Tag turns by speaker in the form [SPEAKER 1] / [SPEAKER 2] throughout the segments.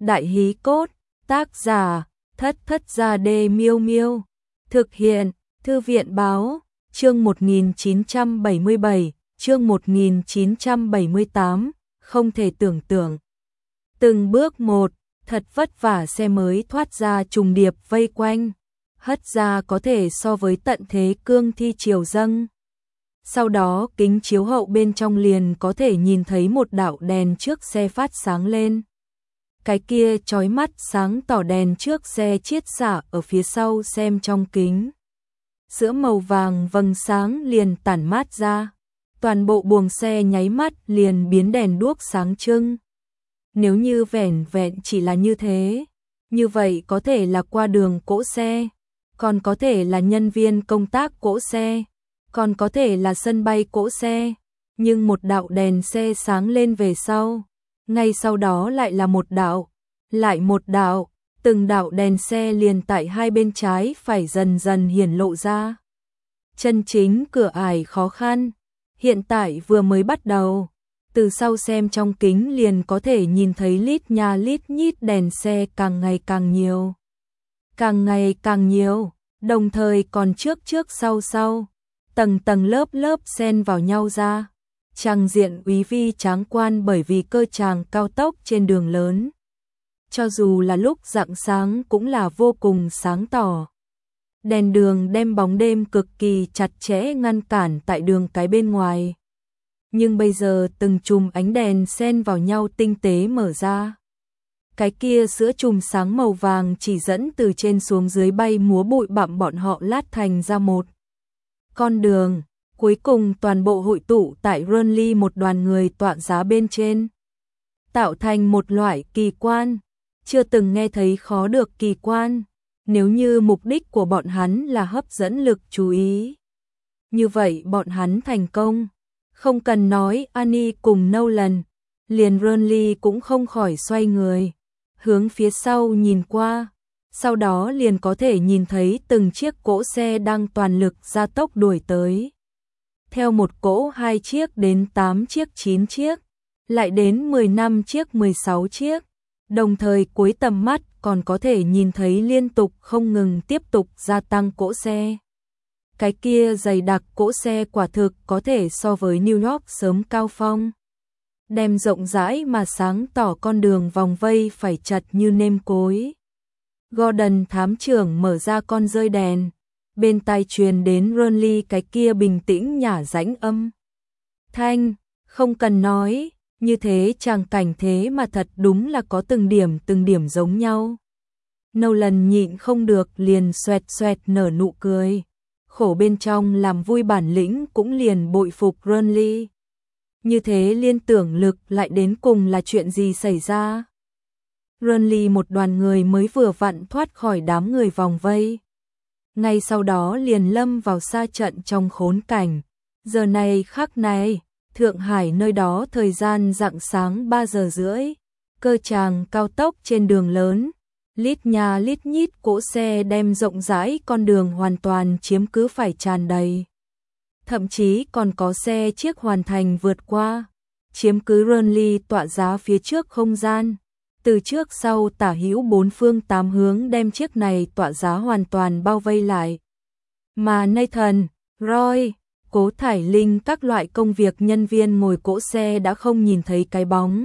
[SPEAKER 1] Đại hí cốt, tác giả, Thất Thất Gia Đê Miêu Miêu. Thực hiện, Thư viện báo, chương 1977, chương 1978, không thể tưởng tượng. Từng bước một, thật vất vả xe mới thoát ra trùng điệp vây quanh, hất ra có thể so với tận thế cương thi triều dâng. Sau đó kính chiếu hậu bên trong liền có thể nhìn thấy một đạo đèn trước xe phát sáng lên. Cái kia chói mắt sáng tỏ đèn trước xe chiết xạ ở phía sau xem trong kính. Sữa màu vàng vầng sáng liền tản mát ra. Toàn bộ buồng xe nháy mắt liền biến đèn đuốc sáng trưng. Nếu như vẻn vẹn chỉ là như thế, như vậy có thể là qua đường cỗ xe, còn có thể là nhân viên công tác cỗ xe, còn có thể là sân bay cỗ xe, nhưng một đạo đèn xe sáng lên về sau, ngay sau đó lại là một đạo, lại một đạo, từng đạo đèn xe liền tại hai bên trái phải dần dần hiển lộ ra. Chân chính cửa ải khó khăn, hiện tại vừa mới bắt đầu, từ sau xem trong kính liền có thể nhìn thấy lít nha lít nhít đèn xe càng ngày càng nhiều. Càng ngày càng nhiều, đồng thời còn trước trước sau sau, tầng tầng lớp lớp xen vào nhau ra. Trang diện úy vi tráng quan bởi vì cơ tràng cao tốc trên đường lớn. Cho dù là lúc rạng sáng cũng là vô cùng sáng tỏ. Đèn đường đem bóng đêm cực kỳ chặt chẽ ngăn cản tại đường cái bên ngoài. Nhưng bây giờ từng chùm ánh đèn xen vào nhau tinh tế mở ra. Cái kia sữa chùm sáng màu vàng chỉ dẫn từ trên xuống dưới bay múa bụi bặm bọn họ lát thành ra một con đường. Cuối cùng toàn bộ hội tụ tại Runly một đoàn người tọa giá bên trên. Tạo thành một loại kỳ quan. Chưa từng nghe thấy khó được kỳ quan. Nếu như mục đích của bọn hắn là hấp dẫn lực chú ý. Như vậy bọn hắn thành công. Không cần nói Annie cùng Nolan. Liền Runly cũng không khỏi xoay người. Hướng phía sau nhìn qua. Sau đó liền có thể nhìn thấy từng chiếc cỗ xe đang toàn lực gia tốc đuổi tới. Theo một cỗ 2 chiếc đến 8 chiếc 9 chiếc, lại đến 15 chiếc 16 chiếc, đồng thời cuối tầm mắt còn có thể nhìn thấy liên tục không ngừng tiếp tục gia tăng cỗ xe. Cái kia dày đặc cỗ xe quả thực có thể so với New York sớm cao phong. Đem rộng rãi mà sáng tỏ con đường vòng vây phải chật như nêm cối. Gordon thám trưởng mở ra con rơi đèn. Bên tai truyền đến Runly cái kia bình tĩnh nhả rãnh âm. Thanh, không cần nói, như thế tràng cảnh thế mà thật đúng là có từng điểm giống nhau. Nolan nhịn không được liền xoẹt xoẹt nở nụ cười. Khổ bên trong làm vui bản lĩnh cũng liền bội phục Runly. Như thế liên tưởng lực lại đến cùng là chuyện gì xảy ra. Runly một đoàn người mới vừa vặn thoát khỏi đám người vòng vây. Ngay sau đó liền lâm vào sa trận trong khốn cảnh. Giờ này khắc này, Thượng Hải nơi đó thời gian rạng sáng 3 giờ rưỡi. Cơ tràng cao tốc trên đường lớn. Lít nha lít nhít cỗ xe đem rộng rãi con đường hoàn toàn chiếm cứ phải tràn đầy. Thậm chí còn có xe chiếc hoàn thành vượt qua. Chiếm cứ Runly tọa giá phía trước không gian. Từ trước sau tả hữu bốn phương tám hướng đem chiếc này tọa giá hoàn toàn bao vây lại. Mà Nathan, Roy, Cố Thải Linh các loại công việc nhân viên ngồi cỗ xe đã không nhìn thấy cái bóng.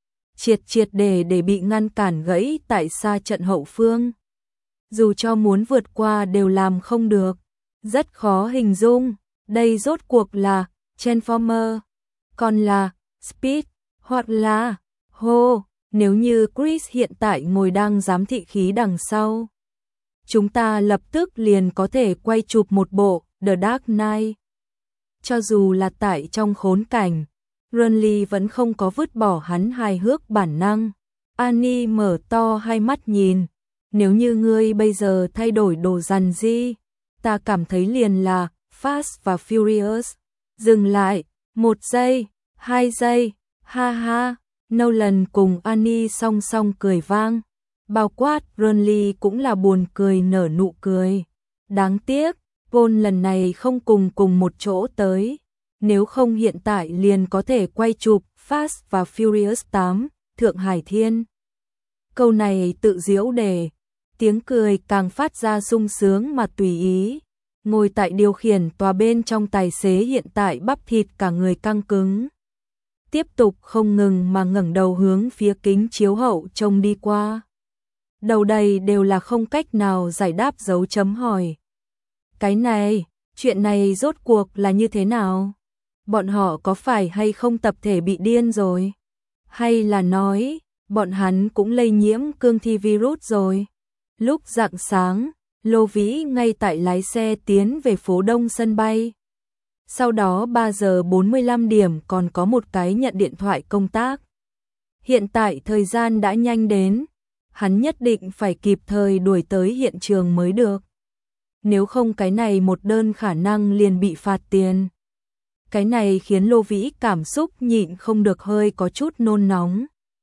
[SPEAKER 1] Triệt để bị ngăn cản gãy tại xa trận hậu phương. Dù cho muốn vượt qua đều làm không được. Rất khó hình dung, đây rốt cuộc là Transformer, còn là Speed, hoặc là Hô. Nếu như Chris hiện tại ngồi đang giám thị khí đằng sau, chúng ta lập tức liền có thể quay chụp một bộ The Dark Knight. Cho dù là tại trong khốn cảnh, Runly vẫn không có vứt bỏ hắn hài hước bản năng. Annie mở to hai mắt nhìn, nếu như ngươi bây giờ thay đổi đồ dằn di, ta cảm thấy liền là Fast và Furious. Dừng lại, 1 giây, 2 giây, ha ha. Nolan cùng Annie song song cười vang. Bao quát Runly cũng là buồn cười nở nụ cười. Đáng tiếc, Paul lần này không cùng một chỗ tới. Nếu không hiện tại liền có thể quay chụp Fast và Furious 8, Thượng Hải Thiên. Câu này tự giễu đề, tiếng cười càng phát ra sung sướng mà tùy ý. Ngồi tại điều khiển tòa bên trong tài xế hiện tại bắp thịt cả người căng cứng. Tiếp tục không ngừng mà ngẩng đầu hướng phía kính chiếu hậu trông đi qua. Đầu đầy đều là không cách nào giải đáp dấu chấm hỏi. Cái này, chuyện này rốt cuộc là như thế nào? Bọn họ có phải hay không tập thể bị điên rồi? Hay là nói, bọn hắn cũng lây nhiễm cương thi virus rồi? Lúc rạng sáng, Lô Vĩ ngay tại lái xe tiến về phố Đông sân bay. Sau đó 3 giờ 45 điểm còn có một cái nhận điện thoại công tác. Hiện tại thời gian đã nhanh đến, hắn nhất định phải kịp thời đuổi tới hiện trường mới được. Nếu không cái này một đơn khả năng liền bị phạt tiền. Cái này khiến Lô Vĩ cảm xúc nhịn không được hơi có chút nôn nóng.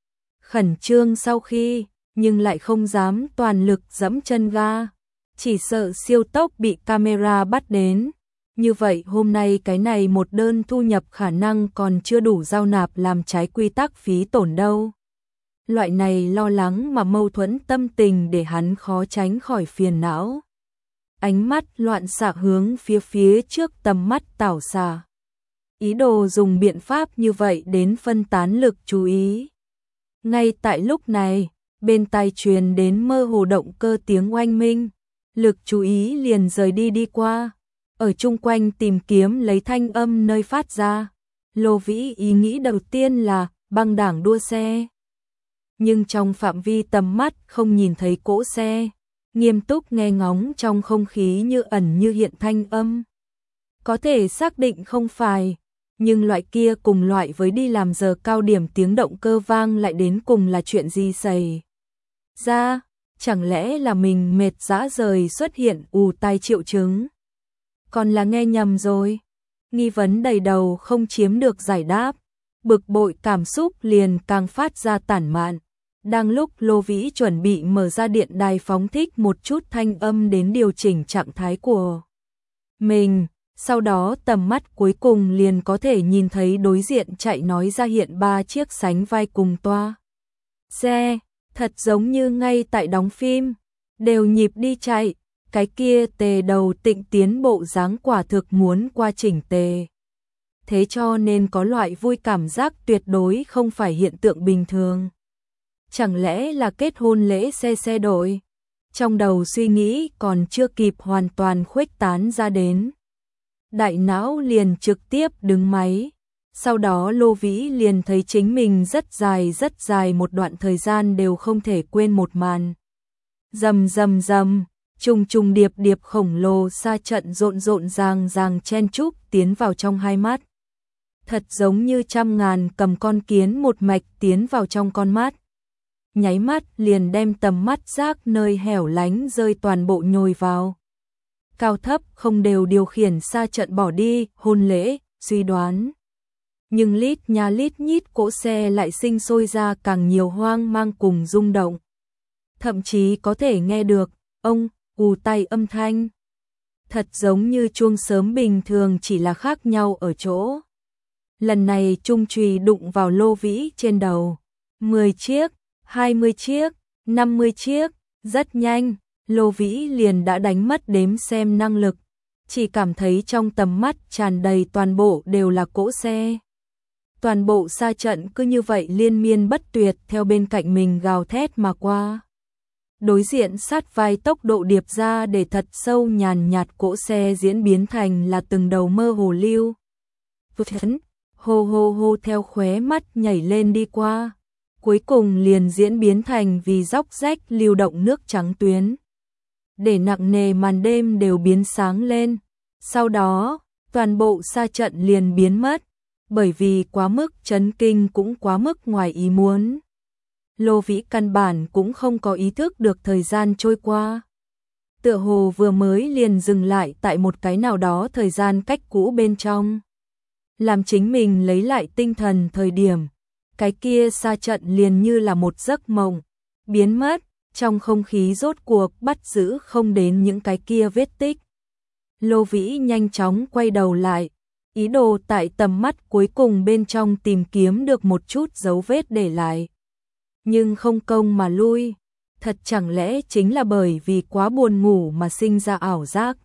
[SPEAKER 1] Khẩn trương sau khi, nhưng lại không dám toàn lực giẫm chân ga. Chỉ sợ siêu tốc bị camera bắt đến. Như vậy hôm nay cái này một đơn thu nhập khả năng còn chưa đủ giao nạp làm trái quy tắc phí tổn đâu. Loại này lo lắng mà mâu thuẫn tâm tình để hắn khó tránh khỏi phiền não. Ánh mắt loạn xạ hướng phía trước tầm mắt tảo xà. Ý đồ dùng biện pháp như vậy đến phân tán lực chú ý. Ngay tại lúc này, bên tai truyền đến mơ hồ động cơ tiếng oanh minh. Lực chú ý liền rời đi qua. Ở chung quanh tìm kiếm lấy thanh âm nơi phát ra. Lô Vĩ ý nghĩ đầu tiên là băng đảng đua xe. Nhưng trong phạm vi tầm mắt không nhìn thấy cỗ xe. Nghiêm túc nghe ngóng trong không khí như ẩn như hiện thanh âm. Có thể xác định không phải, nhưng loại kia cùng loại với đi làm giờ cao điểm tiếng động cơ vang lại đến cùng là chuyện gì xảy ra? Chẳng lẽ là mình mệt rã rời xuất hiện ù tai triệu chứng? Còn là nghe nhầm rồi? Nghi vấn đầy đầu không chiếm được giải đáp, bực bội cảm xúc liền càng phát ra tản mạn. Đang lúc Lô Vĩ chuẩn bị mở ra điện đài phóng thích một chút thanh âm đến điều chỉnh trạng thái của mình, sau đó tầm mắt cuối cùng liền có thể nhìn thấy đối diện chạy nói ra hiện 3 chiếc sánh vai cùng toa xe, thật giống như ngay tại đóng phim, đều nhịp đi chạy, cái kia tề đầu tịnh tiến bộ dáng quả thực muốn qua chỉnh tề. Thế cho nên có loại vui cảm giác tuyệt đối không phải hiện tượng bình thường. Chẳng lẽ là kết hôn lễ xe đổi? Trong đầu suy nghĩ còn chưa kịp hoàn toàn khuếch tán ra đến. Đại não liền trực tiếp đứng máy. Sau đó Lô Vĩ liền thấy chính mình rất dài một đoạn thời gian đều không thể quên một màn. Rầm, trùng điệp khổng lồ sa trận rộn ràng chen chúc tiến vào trong hai mắt. Thật giống như trăm ngàn cầm con kiến một mạch tiến vào trong con mắt. Nháy mắt liền đem tầm mắt giác nơi hẻo lánh rơi toàn bộ nhồi vào. Cao thấp không đều điều khiển sa trận bỏ đi, hôn lễ, suy đoán. Nhưng lít nhít cỗ xe lại sinh sôi ra càng nhiều hoang mang cùng rung động. Thậm chí có thể nghe được, ông, ù tai âm thanh. Thật giống như chuông sớm bình thường chỉ là khác nhau ở chỗ. Lần này trung chùy đụng vào Lô Vĩ trên đầu. 10 chiếc, 20 chiếc, 50 chiếc, rất nhanh, Lô Vĩ liền đã đánh mất đếm xem năng lực. Chỉ cảm thấy trong tầm mắt tràn đầy toàn bộ đều là cỗ xe. Toàn bộ sa trận cứ như vậy liên miên bất tuyệt theo bên cạnh mình gào thét mà qua. Đối diện sát vai tốc độ điệp ra để thật sâu nhàn nhạt cỗ xe diễn biến thành là từng đầu mơ hồ lưu. Hô theo khóe mắt nhảy lên đi qua. Cuối cùng liền diễn biến thành vì róc rách lưu động nước trắng tuyến. Để nặng nề màn đêm đều biến sáng lên. Sau đó, toàn bộ sa trận liền biến mất. Bởi vì quá mức chấn kinh cũng quá mức ngoài ý muốn. Lô Vĩ căn bản cũng không có ý thức được thời gian trôi qua. Tựa hồ vừa mới liền dừng lại tại một cái nào đó thời gian cách cũ bên trong. Làm chính mình lấy lại tinh thần thời điểm. Cái kia sa trận liền như là một giấc mộng. Biến mất, trong không khí rốt cuộc bắt giữ không đến những cái kia vết tích. Lô Vĩ nhanh chóng quay đầu lại. Ý đồ tại tầm mắt cuối cùng bên trong tìm kiếm được một chút dấu vết để lại. nhưng không công mà lui. Thật chẳng lẽ chính là bởi vì quá buồn ngủ mà sinh ra ảo giác?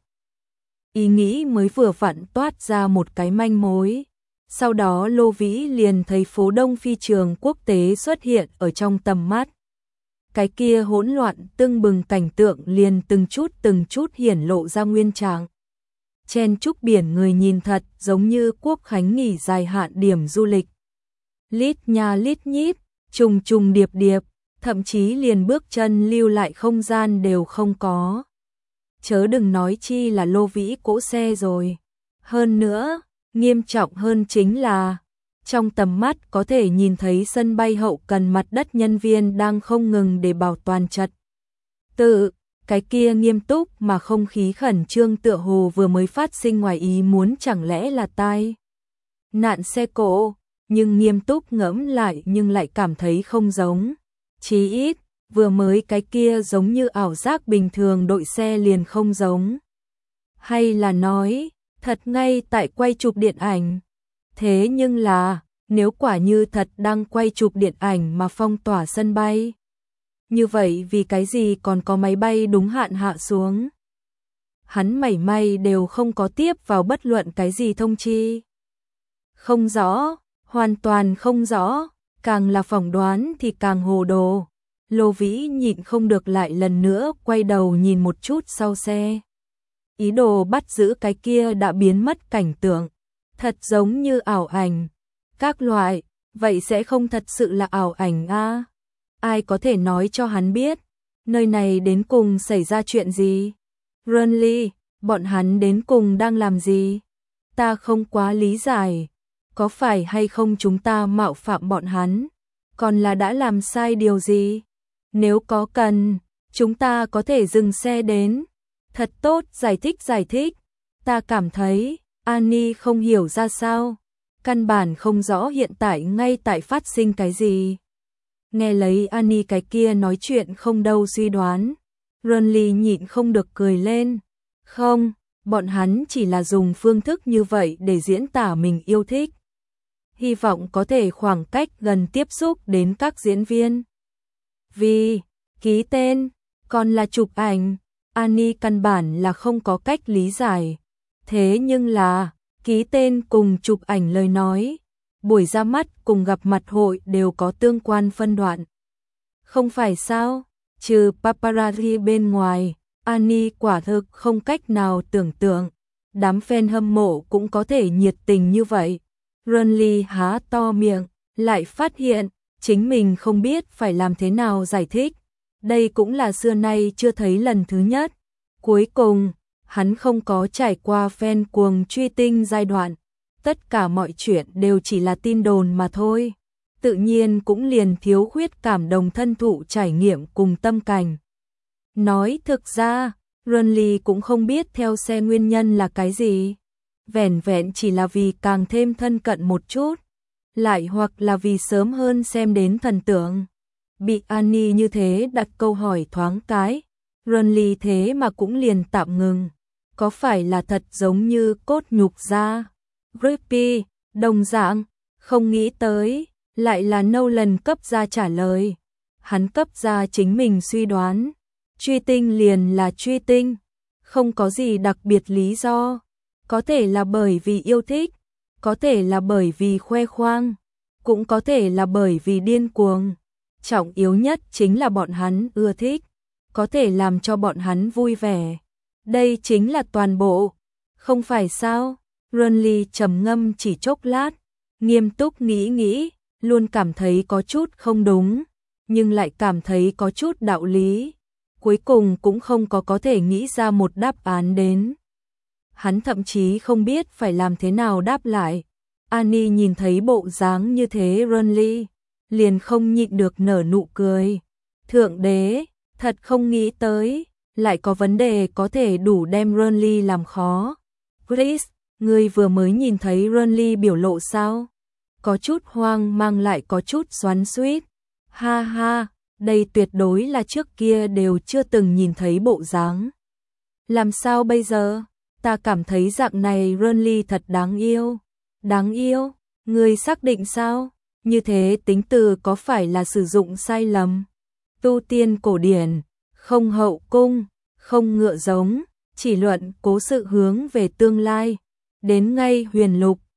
[SPEAKER 1] Ý nghĩ mới vừa vặn toát ra một cái manh mối. Sau đó Lô Vĩ liền thấy phố Đông Phi trường quốc tế xuất hiện ở trong tầm mắt. Cái kia hỗn loạn tưng bừng cảnh tượng liền từng chút hiển lộ ra nguyên trạng. Chen chúc biển người nhìn thật giống như quốc khánh nghỉ dài hạn điểm du lịch. Lít nha lít nhít, trùng trùng điệp điệp, thậm chí liền bước chân lưu lại không gian đều không có. Chớ đừng nói chi là Lô Vĩ cỗ xe rồi. Hơn nữa, nghiêm trọng hơn chính là trong tầm mắt có thể nhìn thấy sân bay hậu cần mặt đất nhân viên đang không ngừng để bảo toàn trật tự. Cái kia nghiêm túc mà không khí khẩn trương tựa hồ vừa mới phát sinh ngoài ý muốn, chẳng lẽ là tai nạn xe cộ, nhưng nghiêm túc ngẫm lại nhưng lại cảm thấy không giống. Chí ít, vừa mới cái kia giống như ảo giác bình thường đội xe liền không giống. Hay là nói, thật ngay tại quay chụp điện ảnh. Thế nhưng là, nếu quả như thật đang quay chụp điện ảnh mà phong tỏa sân bay, như vậy vì cái gì còn có máy bay đúng hạn hạ xuống? Hắn mảy may đều không có tiếp vào bất luận cái gì thông chi. Không rõ, hoàn toàn không rõ, càng là phỏng đoán thì càng hồ đồ. Lô Vĩ nhịn không được lại lần nữa quay đầu nhìn một chút sau xe. Ý đồ bắt giữ cái kia đã biến mất cảnh tượng. Thật giống như ảo ảnh. Các loại, vậy sẽ không thật sự là ảo ảnh à? Ai có thể nói cho hắn biết, nơi này đến cùng xảy ra chuyện gì? Renly, bọn hắn đến cùng đang làm gì? Ta không quá lý giải. Có phải hay không chúng ta mạo phạm bọn hắn? Còn là đã làm sai điều gì? Nếu có cần, chúng ta có thể dừng xe đến. Thật tốt, giải thích. Ta cảm thấy, Annie không hiểu ra sao. Căn bản không rõ hiện tại ngay tại phát sinh cái gì. Nghe lấy Annie cái kia nói chuyện không đâu suy đoán. Renly nhịn không được cười lên. Không, bọn hắn chỉ là dùng phương thức như vậy để diễn tả mình yêu thích. Hy vọng có thể khoảng cách gần tiếp xúc đến các diễn viên. Vì, ký tên, còn là chụp ảnh, Annie căn bản là không có cách lý giải. Thế nhưng là, ký tên cùng chụp ảnh lời nói, buổi ra mắt cùng gặp mặt hội đều có tương quan phân đoạn. Không phải sao, trừ paparazzi bên ngoài, Annie quả thực không cách nào tưởng tượng, đám fan hâm mộ cũng có thể nhiệt tình như vậy. Renly há to miệng, lại phát hiện, chính mình không biết phải làm thế nào giải thích. Đây cũng là xưa nay chưa thấy lần thứ nhất. Cuối cùng, hắn không có trải qua fan cuồng truy tinh giai đoạn. Tất cả mọi chuyện đều chỉ là tin đồn mà thôi. Tự nhiên cũng liền thiếu khuyết cảm đồng thân thụ trải nghiệm cùng tâm cảnh. Nói thực ra, Renly cũng không biết theo xe nguyên nhân là cái gì. Vẻn vẹn chỉ là vì càng thêm thân cận một chút. Lại hoặc là vì sớm hơn xem đến thần tượng. Bị Annie như thế đặt câu hỏi thoáng cái, Renly thế mà cũng liền tạm ngừng. Có phải là thật giống như cốt nhục ra? Grippy, đồng dạng, không nghĩ tới, lại là Nolan cấp ra trả lời. Hắn cấp ra chính mình suy đoán. Truy tinh liền là truy tinh, không có gì đặc biệt lý do. Có thể là bởi vì yêu thích, có thể là bởi vì khoe khoang, cũng có thể là bởi vì điên cuồng. Trọng yếu nhất chính là bọn hắn ưa thích, có thể làm cho bọn hắn vui vẻ. Đây chính là toàn bộ, không phải sao? Renly trầm ngâm chỉ chốc lát, nghiêm túc nghĩ, luôn cảm thấy có chút không đúng, nhưng lại cảm thấy có chút đạo lý. Cuối cùng cũng không có thể nghĩ ra một đáp án đến. Hắn thậm chí không biết phải làm thế nào đáp lại. Annie nhìn thấy bộ dáng như thế Renly, liền không nhịn được nở nụ cười. Thượng đế, thật không nghĩ tới, lại có vấn đề có thể đủ đem Renly làm khó. Chris, ngươi vừa mới nhìn thấy Renly biểu lộ sao? Có chút hoang mang lại có chút xoắn xuýt. Ha ha, đây tuyệt đối là trước kia đều chưa từng nhìn thấy bộ dáng. Làm sao bây giờ? Ta cảm thấy dạng này Renly thật đáng yêu. Đáng yêu? Ngươi xác định sao? Như thế tính từ có phải là sử dụng sai lầm? Tu tiên cổ điển, không hậu cung, không ngựa giống, chỉ luận cố sự hướng về tương lai. Đến ngay huyền lục,